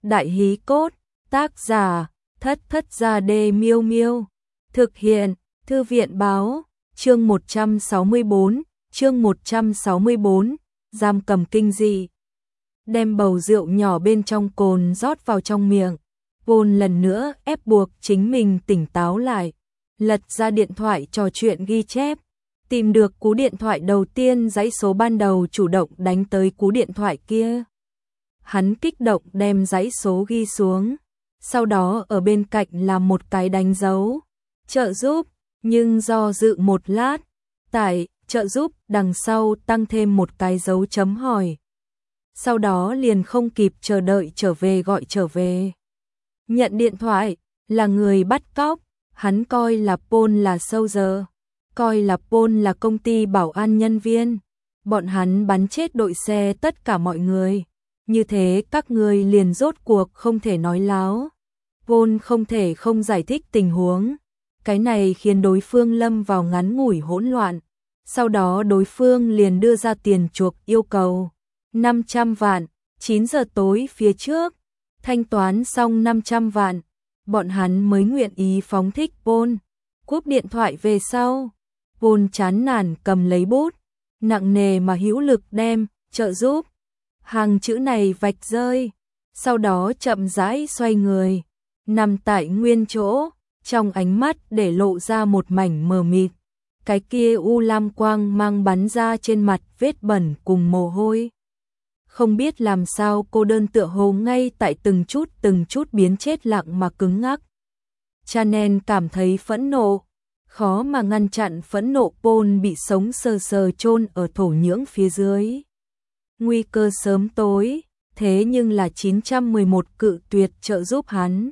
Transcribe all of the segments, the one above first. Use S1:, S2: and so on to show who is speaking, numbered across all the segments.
S1: Đại hí cốt, tác giả, Thất Thất Gia Đê Miêu Miêu. Thực hiện, Thư viện báo, chương 164, chương 164, giam cầm kinh dị. Đem bầu rượu nhỏ bên trong cồn rót vào trong miệng. Vôn lần nữa ép buộc chính mình tỉnh táo lại. Lật ra điện thoại trò chuyện ghi chép. Tìm được cú điện thoại đầu tiên, dãy số ban đầu chủ động đánh tới cú điện thoại kia. Hắn kích động đem dãy số ghi xuống. Sau đó ở bên cạnh là một cái đánh dấu. Trợ giúp, nhưng do dự một lát. Tại trợ giúp đằng sau tăng thêm một cái dấu chấm hỏi. Sau đó liền không kịp chờ đợi trở về gọi trở về. Nhận điện thoại, là người bắt cóc. Hắn coi là Paul là soldier, coi là Paul là công ty bảo an nhân viên. Bọn hắn bắn chết đội xe tất cả mọi người. Như thế các người liền rốt cuộc không thể nói láo. Paul không thể không giải thích tình huống. Cái này khiến đối phương lâm vào ngắn ngủi hỗn loạn. Sau đó đối phương liền đưa ra tiền chuộc yêu cầu 500 vạn, 9 giờ tối phía trước. Thanh toán xong 500 vạn. Bọn hắn mới nguyện ý phóng thích Paul. Cúp điện thoại về sau, Paul chán nản cầm lấy bút, nặng nề mà hữu lực đem trợ giúp hàng chữ này vạch rơi, sau đó chậm rãi xoay người, nằm tại nguyên chỗ, trong ánh mắt để lộ ra một mảnh mờ mịt. Cái kia u lam quang mang bắn ra trên mặt vết bẩn cùng mồ hôi. Không biết làm sao cô đơn tựa hồ ngay tại từng chút biến chết lặng mà cứng ngắc. Chanel cảm thấy phẫn nộ, khó mà ngăn chặn phẫn nộ. Paul bị sống sờ sờ chôn ở thổ nhưỡng phía dưới. Nguy cơ sớm tối, thế nhưng là 911 cự tuyệt trợ giúp hắn.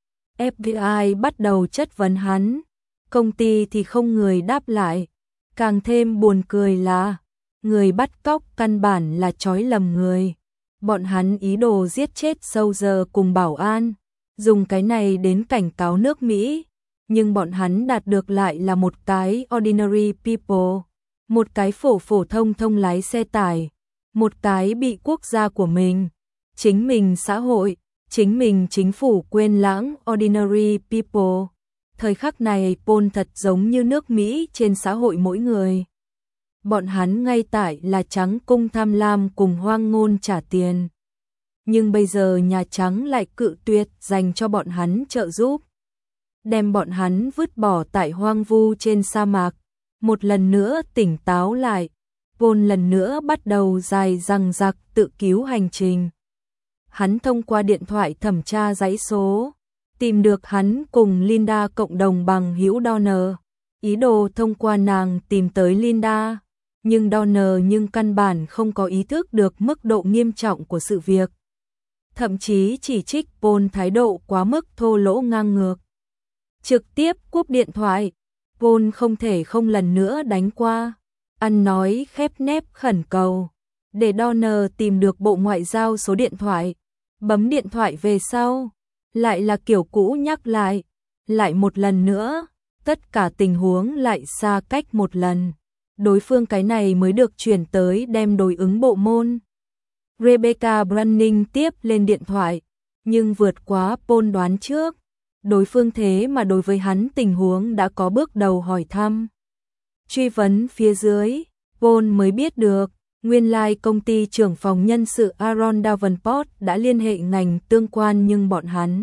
S1: FBI bắt đầu chất vấn hắn, công ty thì không người đáp lại. Càng thêm buồn cười là người bắt cóc căn bản là trói lầm người. Bọn hắn ý đồ giết chết soldier cùng bảo an, dùng cái này đến cảnh cáo nước Mỹ. Nhưng bọn hắn đạt được lại là một cái ordinary people. Một cái phổ thông lái xe tải. Một cái bị quốc gia của mình, chính mình xã hội, chính mình chính phủ quên lãng ordinary people. Thời khắc này Paul thật giống như nước Mỹ trên xã hội mỗi người. Bọn hắn ngay tại là Trắng cung tham lam cùng hoang ngôn trả tiền. Nhưng bây giờ Nhà Trắng lại cự tuyệt dành cho bọn hắn trợ giúp. Đem bọn hắn vứt bỏ tại hoang vu trên sa mạc. Một lần nữa tỉnh táo lại, Paul lần nữa bắt đầu dài dằng dặc tự cứu hành trình. Hắn thông qua điện thoại thẩm tra dãy số, tìm được hắn cùng Linda cộng đồng bằng hữu Donner. Ý đồ thông qua nàng tìm tới Linda. Nhưng Donner căn bản không có ý thức được mức độ nghiêm trọng của sự việc. Thậm chí chỉ trích Paul thái độ quá mức thô lỗ ngang ngược. Trực tiếp cúp điện thoại, Paul không thể không lần nữa đánh qua. Ăn nói khép nép khẩn cầu. Để Donner tìm được bộ ngoại giao số điện thoại. Bấm điện thoại về sau. Lại là kiểu cũ nhắc lại. Lại một lần nữa. Tất cả tình huống lại xa cách một lần. Đối phương cái này mới được chuyển tới đem đối ứng bộ môn. Rebecca Brunning tiếp lên điện thoại, nhưng vượt quá Paul đoán trước. Đối phương thế mà đối với hắn tình huống đã có bước đầu hỏi thăm. Truy vấn phía dưới, Paul mới biết được, nguyên lai công ty trưởng phòng nhân sự Aaron Davenport đã liên hệ ngành tương quan nhưng bọn hắn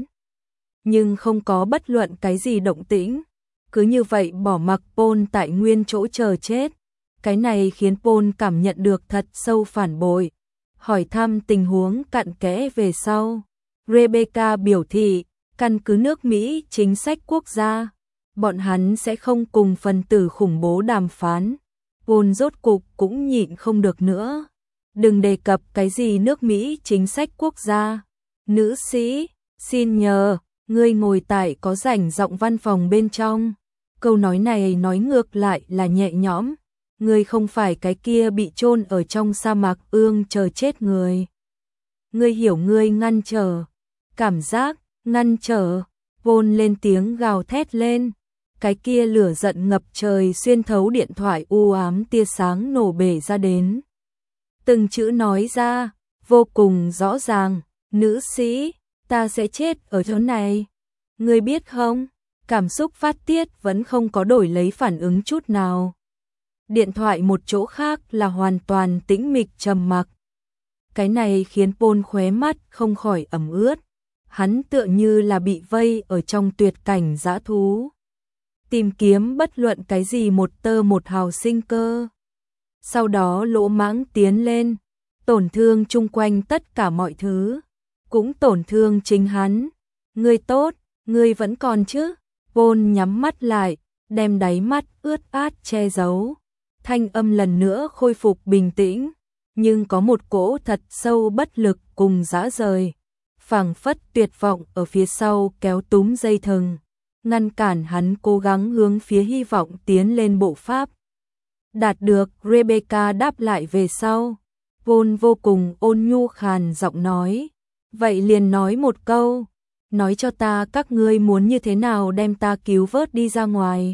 S1: không có bất luận cái gì động tĩnh. Cứ như vậy bỏ mặc Paul tại nguyên chỗ chờ chết. Cái này khiến Paul cảm nhận được thật sâu phản bội. Hỏi thăm tình huống cặn kẽ về sau. Rebecca biểu thị, căn cứ nước Mỹ chính sách quốc gia, bọn hắn sẽ không cùng phần tử khủng bố đàm phán. Paul rốt cục cũng nhịn không được nữa. Đừng đề cập cái gì nước Mỹ chính sách quốc gia. Nữ sĩ, xin nhờ, ngươi ngồi tại có rảnh rộng văn phòng bên trong. Câu nói này nói ngược lại là nhẹ nhõm. Ngươi không phải cái kia bị chôn ở trong sa mạc ương chờ chết người. Ngươi hiểu ngươi ngăn trở. Cảm giác, ngăn trở. Paul lên tiếng gào thét lên. Cái kia lửa giận ngập trời xuyên thấu điện thoại u ám tia sáng nổ bể ra đến. Từng chữ nói ra, vô cùng rõ ràng. Nữ sĩ, ta sẽ chết ở chỗ này. Ngươi biết không, cảm xúc phát tiết vẫn không có đổi lấy phản ứng chút nào. Điện thoại một chỗ khác là hoàn toàn tĩnh mịch trầm mặc. Cái này khiến Paul khóe mắt không khỏi ẩm ướt. Hắn tựa như là bị vây ở trong tuyệt cảnh dã thú. Tìm kiếm bất luận cái gì một tơ một hào sinh cơ. Sau đó lỗ mãng tiến lên, tổn thương chung quanh tất cả mọi thứ. Cũng tổn thương chính hắn. Ngươi tốt, ngươi vẫn còn chứ? Paul nhắm mắt lại, đem đáy mắt ướt át che giấu. Thanh âm lần nữa khôi phục bình tĩnh, nhưng có một cỗ thật sâu bất lực cùng dã rời. Phảng phất tuyệt vọng ở phía sau kéo túm dây thừng, ngăn cản hắn cố gắng hướng phía hy vọng tiến lên bộ pháp. Đạt được Rebecca đáp lại về sau, Paul vô cùng ôn nhu khàn giọng nói, vậy liền nói một câu, nói cho ta các ngươi muốn như thế nào đem ta cứu vớt đi ra ngoài.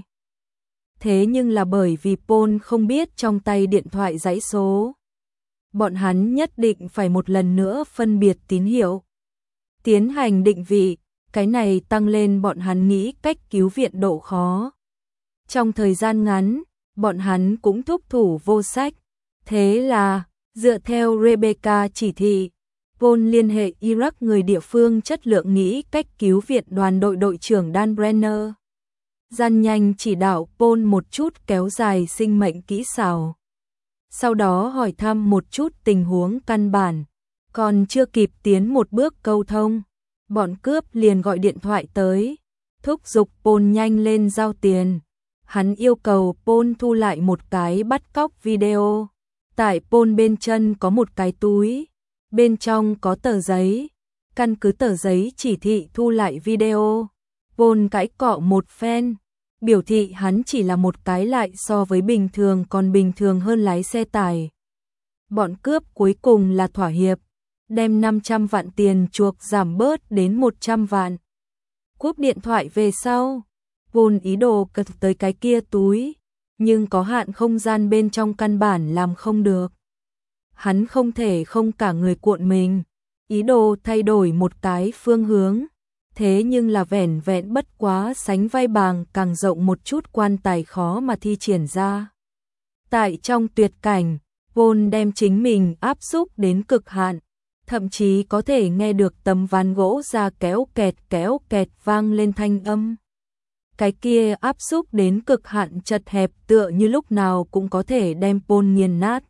S1: Thế nhưng là bởi vì Paul không biết trong tay điện thoại dãy số. Bọn hắn nhất định phải một lần nữa phân biệt tín hiệu. Tiến hành định vị, cái này tăng lên bọn hắn nghĩ cách cứu viện độ khó. Trong thời gian ngắn, bọn hắn cũng thúc thủ vô sách. Thế là, dựa theo Rebecca chỉ thị, Paul liên hệ Iraq người địa phương chất lượng nghĩ cách cứu viện đoàn đội đội trưởng Dan Brenner. Gian nhanh chỉ đạo Paul một chút kéo dài sinh mệnh kỹ xảo. Sau đó hỏi thăm một chút tình huống căn bản. Còn chưa kịp tiến một bước câu thông, bọn cướp liền gọi điện thoại tới, thúc giục Paul nhanh lên giao tiền. Hắn yêu cầu Paul thu lại một cái bắt cóc video. Tại Paul bên chân có một cái túi, bên trong có tờ giấy. Căn cứ tờ giấy chỉ thị thu lại video, Paul cãi cọ một phen, biểu thị hắn chỉ là một cái lại so với bình thường còn bình thường hơn lái xe tải. Bọn cướp cuối cùng là thỏa hiệp, đem 500 vạn tiền chuộc giảm bớt đến 100 vạn. Cúp điện thoại về sau, Paul ý đồ cất tới cái kia túi, nhưng có hạn không gian bên trong căn bản làm không được. Hắn không thể không cả người cuộn mình, ý đồ thay đổi một cái phương hướng. Thế nhưng là vẻn vẹn bất quá sánh vai bàng càng rộng một chút quan tài khó mà thi triển ra. Tại trong tuyệt cảnh, Paul đem chính mình áp xúc đến cực hạn, thậm chí có thể nghe được tấm ván gỗ ra kéo kẹt vang lên thanh âm. Cái kia áp xúc đến cực hạn chật hẹp tựa như lúc nào cũng có thể đem Paul nghiền nát.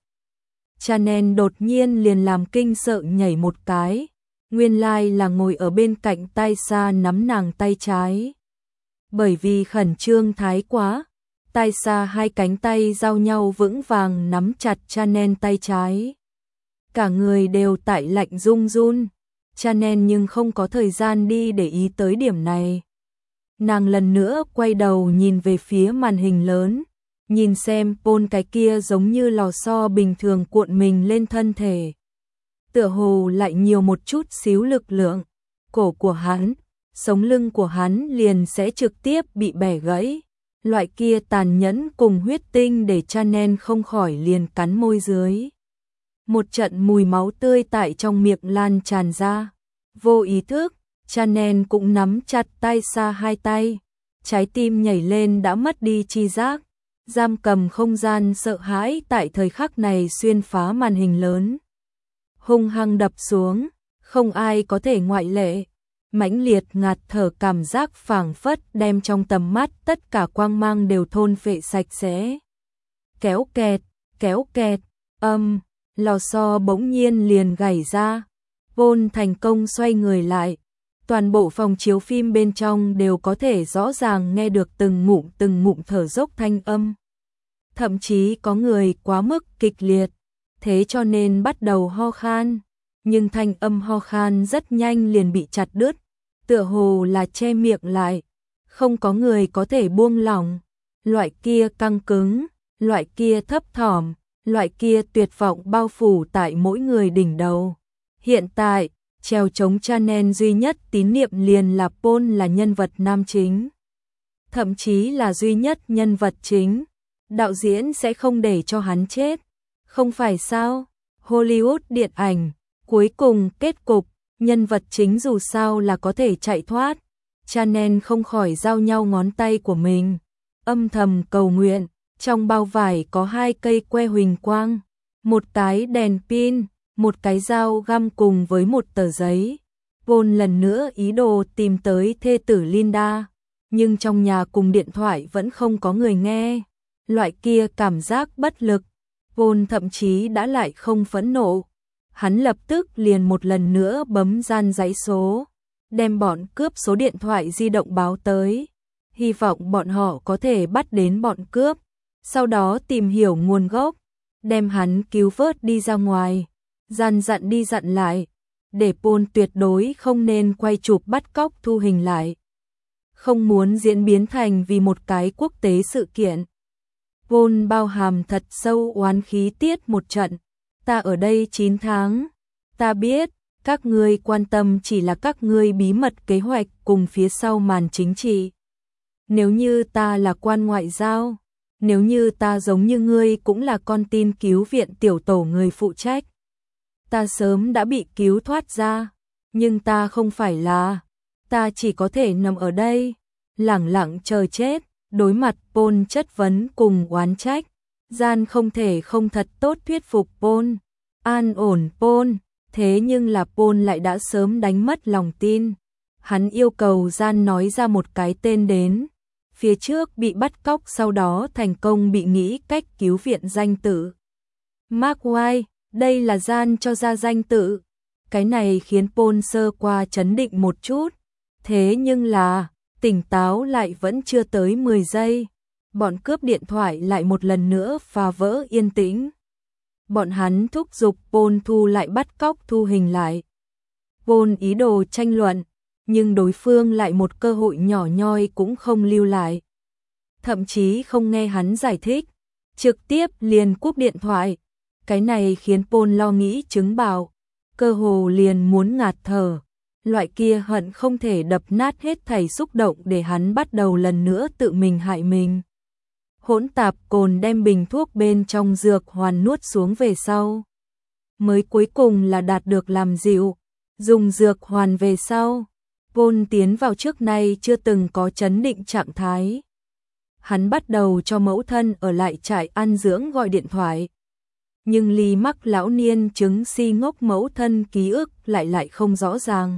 S1: Chanel đột nhiên liền làm kinh sợ nhảy một cái. Nguyên lai là ngồi ở bên cạnh tay xa nắm nàng tay trái. Bởi vì khẩn trương thái quá, tay xa hai cánh tay giao nhau vững vàng nắm chặt Chanel tay trái. Cả người đều tại lạnh run run. Chanel nhưng không có thời gian đi để ý tới điểm này. Nàng lần nữa quay đầu nhìn về phía màn hình lớn, nhìn xem Paul cái kia giống như lò xo bình thường cuộn mình lên thân thể. Tựa hồ lại nhiều một chút xíu lực lượng, cổ của hắn, sống lưng của hắn liền sẽ trực tiếp bị bẻ gãy. Loại kia tàn nhẫn cùng huyết tinh để Chanel không khỏi liền cắn môi dưới. Một trận mùi máu tươi tại trong miệng lan tràn ra. Vô ý thức, Chanel cũng nắm chặt tay xa hai tay. Trái tim nhảy lên đã mất đi chi giác. Giam cầm không gian sợ hãi tại thời khắc này xuyên phá màn hình lớn. Hung hăng đập xuống, không ai có thể ngoại lệ. Mãnh liệt ngạt thở cảm giác phảng phất đem trong tầm mắt tất cả quang mang đều thôn phệ sạch sẽ. Kéo kẹt, lò xo bỗng nhiên liền gảy ra. Paul thành công xoay người lại. Toàn bộ phòng chiếu phim bên trong đều có thể rõ ràng nghe được từng ngụm thở dốc thanh âm. Thậm chí có người quá mức kịch liệt, thế cho nên bắt đầu ho khan. Nhưng thanh âm ho khan rất nhanh liền bị chặt đứt, tựa hồ là che miệng lại. Không có người có thể buông lỏng. Loại kia căng cứng, loại kia thấp thỏm, loại kia tuyệt vọng bao phủ tại mỗi người đỉnh đầu. Hiện tại, treo chống Chanel duy nhất tín niệm liền là Paul là nhân vật nam chính. Thậm chí là duy nhất nhân vật chính. Đạo diễn sẽ không để cho hắn chết. Không phải sao? Hollywood điện ảnh, cuối cùng kết cục, Nhân vật chính dù sao là có thể chạy thoát, cho nên không khỏi giao nhau ngón tay của mình, âm thầm cầu nguyện. Trong bao vải có 2 cây que huỳnh quang, một cái đèn pin, một cái dao găm cùng với một tờ giấy. Paul lần nữa ý đồ tìm tới thê tử Linda, nhưng trong nhà cùng điện thoại vẫn không có người nghe. Loại kia cảm giác bất lực, Paul thậm chí đã lại không phẫn nộ. Hắn lập tức liền một lần nữa bấm gian dãy số, đem bọn cướp số điện thoại di động báo tới, hy vọng bọn họ có thể bắt đến bọn cướp, sau đó tìm hiểu nguồn gốc, đem hắn cứu vớt đi ra ngoài, dặn đi dặn lại, để Paul tuyệt đối không nên quay chụp bắt cóc thu hình lại. Không muốn diễn biến thành vì một cái quốc tế sự kiện. Paul bao hàm thật sâu oán khí tiết một trận. Ta ở đây 9 tháng. Ta biết, các ngươi quan tâm chỉ là các ngươi bí mật kế hoạch cùng phía sau màn chính trị. Nếu như ta là quan ngoại giao, nếu như ta giống như ngươi cũng là con tin cứu viện tiểu tổ người phụ trách, ta sớm đã bị cứu thoát ra, nhưng ta không phải là, ta chỉ có thể nằm ở đây, lẳng lặng chờ chết, đối mặt Paul chất vấn cùng oán trách. Gian không thể không thật tốt thuyết phục Paul, an ổn Paul, thế nhưng là Paul lại đã sớm đánh mất lòng tin. Hắn yêu cầu Gian nói ra một cái tên đến, phía trước bị bắt cóc sau đó thành công bị nghĩ cách cứu viện danh tự. Mark White, đây là Gian cho ra danh tự. Cái này khiến Paul sơ qua chấn định một chút, thế nhưng là, tỉnh táo lại vẫn chưa tới 10 giây. Bọn cướp điện thoại lại một lần nữa phá vỡ yên tĩnh. Bọn hắn thúc giục Paul thu lại bắt cóc thu hình lại. Paul ý đồ tranh luận, nhưng đối phương lại một cơ hội nhỏ nhoi cũng không lưu lại. Thậm chí không nghe hắn giải thích, trực tiếp liền cúp điện thoại. Cái này khiến Paul lo nghĩ chứng bạo, cơ hồ liền muốn ngạt thở. Loại kia hận không thể đập nát hết thảy xúc động để hắn bắt đầu lần nữa tự mình hại mình. Hỗn tạp cồn đem bình thuốc bên trong dược hoàn nuốt xuống về sau. Mới cuối cùng là đạt được làm dịu, dùng dược hoàn về sau. Paul tiến vào trước nay chưa từng có chấn định trạng thái. Hắn bắt đầu cho mẫu thân ở lại trại an dưỡng gọi điện thoại. Nhưng Ly mắc lão niên chứng si ngốc mẫu thân ký ức lại không rõ ràng.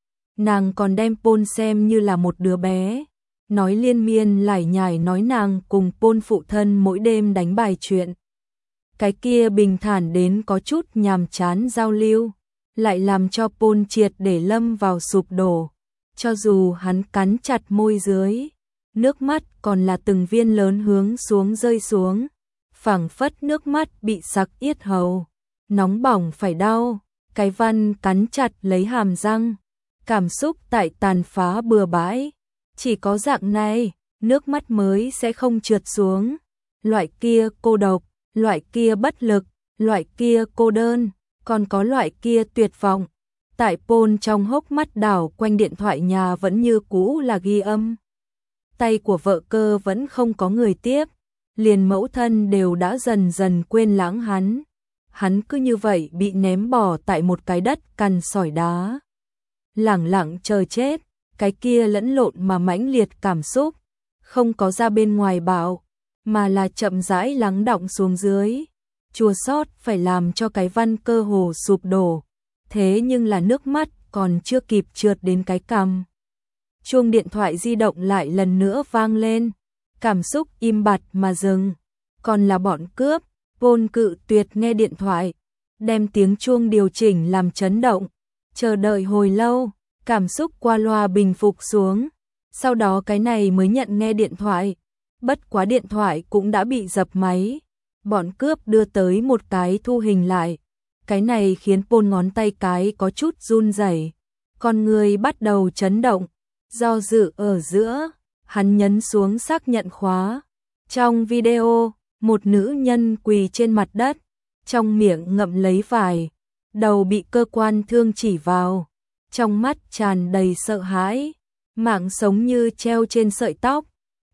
S1: Nàng còn đem Paul xem như là một đứa bé. Nói liên miên lải nhải nói nàng cùng Paul phụ thân mỗi đêm đánh bài chuyện. Cái kia bình thản đến có chút nhàm chán giao lưu, lại làm cho Paul triệt để lâm vào sụp đổ. Cho dù hắn cắn chặt môi dưới, nước mắt còn là từng viên lớn hướng xuống rơi xuống, phảng phất nước mắt bị sặc yết hầu, nóng bỏng phải đau, cái văn cắn chặt lấy hàm răng, cảm xúc tại tàn phá bừa bãi. Chỉ có dạng này, nước mắt mới sẽ không trượt xuống. Loại kia cô độc, loại kia bất lực, loại kia cô đơn, còn có loại kia tuyệt vọng. Tại Paul trong hốc mắt đảo quanh điện thoại nhà vẫn như cũ là ghi âm. Tay của vợ cơ vẫn không có người tiếp, liền mẫu thân đều đã dần dần quên lãng hắn. Hắn cứ như vậy bị ném bỏ tại một cái đất cằn sỏi đá. Lẳng lặng chờ chết. Cái kia lẫn lộn mà mãnh liệt cảm xúc, không có ra bên ngoài bạo, mà là chậm rãi lắng đọng xuống dưới. Chua xót phải làm cho cái văn cơ hồ sụp đổ, thế nhưng là nước mắt còn chưa kịp trượt đến cái cằm. Chuông điện thoại di động lại lần nữa vang lên, cảm xúc im bặt mà dừng. Còn là bọn cướp, Paul cự tuyệt nghe điện thoại, đem tiếng chuông điều chỉnh làm chấn động, chờ đợi hồi lâu. Cảm xúc qua loa bình phục xuống, sau đó cái này mới nhận nghe điện thoại, bất quá điện thoại cũng đã bị dập máy. Bọn cướp đưa tới một cái thu hình lại, cái này khiến Paul ngón tay cái có chút run rẩy, con người bắt đầu chấn động, do dự ở giữa, hắn nhấn xuống xác nhận khóa. Trong video, một nữ nhân quỳ trên mặt đất, trong miệng ngậm lấy vải, đầu bị cơ quan thương chỉ vào. Trong mắt tràn đầy sợ hãi, mạng sống như treo trên sợi tóc,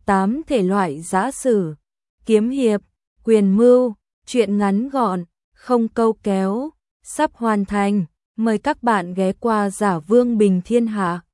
S1: 8 thể loại giã sử, kiếm hiệp, quyền mưu, truyện ngắn gọn, không câu kéo, sắp hoàn thành, Mời các bạn ghé qua Giả Vương Bình Thiên Hạ.